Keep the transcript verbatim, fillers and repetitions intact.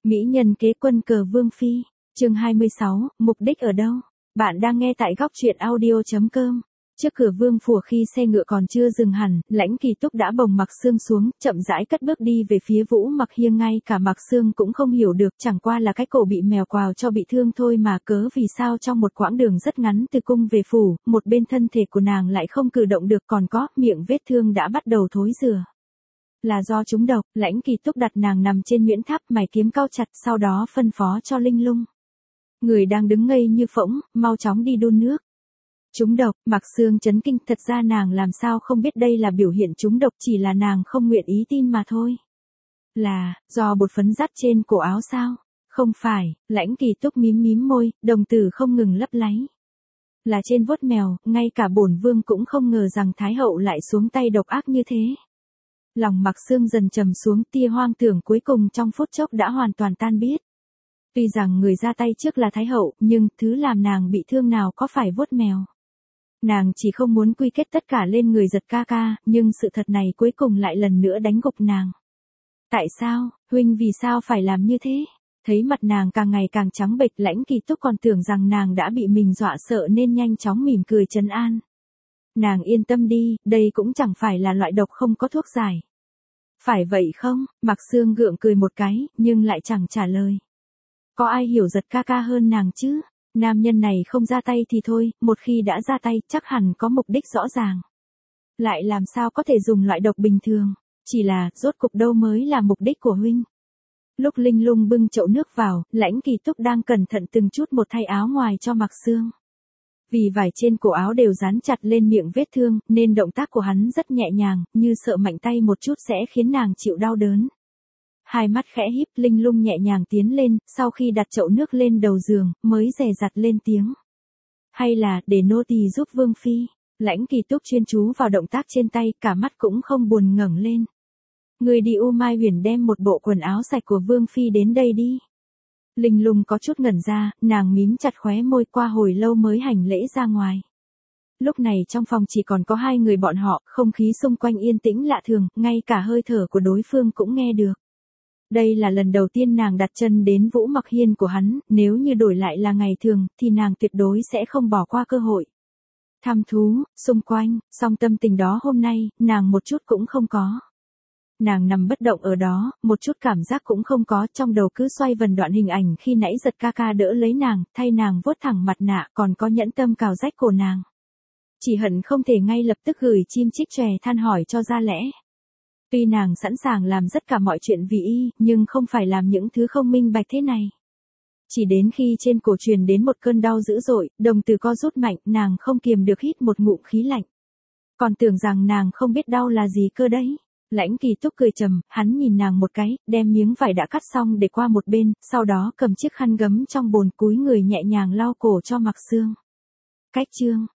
Mỹ nhân kế quân cờ Vương Phi, chương hai mươi sáu, mục đích ở đâu? Bạn đang nghe tại góc truyện audio chấm com. Trước cửa vương phủ khi xe ngựa còn chưa dừng hẳn, Lãnh Kỳ Túc đã bồng Mặc Sương xuống, chậm rãi cất bước đi về phía Vũ Mặc Hiên. Ngay cả Mặc Sương cũng không hiểu được, chẳng qua là cái cổ bị mèo quào cho bị thương thôi mà, cớ vì sao trong một quãng đường rất ngắn từ cung về phủ, một bên thân thể của nàng lại không cử động được, còn có miệng vết thương đã bắt đầu thối rữa. Là do trúng độc. Lãnh Kỳ Túc đặt nàng nằm trên nguyễn tháp, mày kiếm cau chặt, sau đó phân phó cho Linh Lung, người đang đứng ngây như phỗng, mau chóng đi đun nước. Trúng độc. Mặc Sương chấn kinh, thật ra nàng làm sao không biết đây là biểu hiện trúng độc, chỉ là nàng không nguyện ý tin mà thôi. Là do bột phấn dắt trên cổ áo sao? Không phải. Lãnh Kỳ Túc mím mím môi, đồng tử không ngừng lấp láy. Là trên vuốt mèo, ngay cả bổn vương cũng không ngờ rằng Thái hậu lại xuống tay độc ác như thế. Lòng Mặc Sương dần trầm xuống, tia hoang tưởng cuối cùng trong phút chốc đã hoàn toàn tan biết. Tuy rằng người ra tay trước là Thái hậu, nhưng thứ làm nàng bị thương nào có phải vuốt mèo. Nàng chỉ không muốn quy kết tất cả lên người Giật ca ca, nhưng sự thật này cuối cùng lại lần nữa đánh gục nàng. Tại sao, huynh vì sao phải làm như thế? Thấy mặt nàng càng ngày càng trắng bệch, Lãnh Kỳ Túc còn tưởng rằng nàng đã bị mình dọa sợ nên nhanh chóng mỉm cười trấn an. Nàng yên tâm đi, đây cũng chẳng phải là loại độc không có thuốc giải. Phải vậy không? Mặc Sương gượng cười một cái, nhưng lại chẳng trả lời. Có ai hiểu Giật ca ca hơn nàng chứ? Nam nhân này không ra tay thì thôi, một khi đã ra tay chắc hẳn có mục đích rõ ràng. Lại làm sao có thể dùng loại độc bình thường? Chỉ là, rốt cục đâu mới là mục đích của huynh? Lúc Linh Lung bưng chậu nước vào, Lãnh Kỳ Túc đang cẩn thận từng chút một thay áo ngoài cho Mặc Sương. Vì vải trên cổ áo đều dán chặt lên miệng vết thương, nên động tác của hắn rất nhẹ nhàng, như sợ mạnh tay một chút sẽ khiến nàng chịu đau đớn. Hai mắt khẽ híp, Linh Lung nhẹ nhàng tiến lên, sau khi đặt chậu nước lên đầu giường, mới dè dặt lên tiếng. Hay là, để nô tỳ giúp Vương Phi. Lãnh Kỳ Túc chuyên chú vào động tác trên tay, cả mắt cũng không buồn ngẩng lên. Người đi U Mai Huyền đem một bộ quần áo sạch của Vương Phi đến đây đi. Linh Lung có chút ngẩn ra, nàng mím chặt khóe môi, qua hồi lâu mới hành lễ ra ngoài. Lúc này trong phòng chỉ còn có hai người bọn họ, không khí xung quanh yên tĩnh lạ thường, ngay cả hơi thở của đối phương cũng nghe được. Đây là lần đầu tiên nàng đặt chân đến Vũ Mặc Hiên của hắn, nếu như đổi lại là ngày thường, thì nàng tuyệt đối sẽ không bỏ qua cơ hội. Thăm thú, xung quanh, song tâm tình đó hôm nay, nàng một chút cũng không có. Nàng nằm bất động ở đó, một chút cảm giác cũng không có, trong đầu cứ xoay vần đoạn hình ảnh khi nãy Giật ca ca đỡ lấy nàng, thay nàng vuốt thẳng mặt nạ, còn có nhẫn tâm cào rách cổ nàng. Chỉ hận không thể ngay lập tức gửi chim chích chòe than hỏi cho ra lẽ. Tuy nàng sẵn sàng làm tất cả mọi chuyện vì y, nhưng không phải làm những thứ không minh bạch thế này. Chỉ đến khi trên cổ truyền đến một cơn đau dữ dội, đồng tử co rút mạnh, nàng không kiềm được hít một ngụm khí lạnh. Còn tưởng rằng nàng không biết đau là gì cơ đấy. Lãnh Kỳ Túc cười trầm, hắn nhìn nàng một cái, đem miếng vải đã cắt xong để qua một bên, sau đó cầm chiếc khăn gấm trong bồn cúi người nhẹ nhàng lau cổ cho Mặc Sương. Cách chương,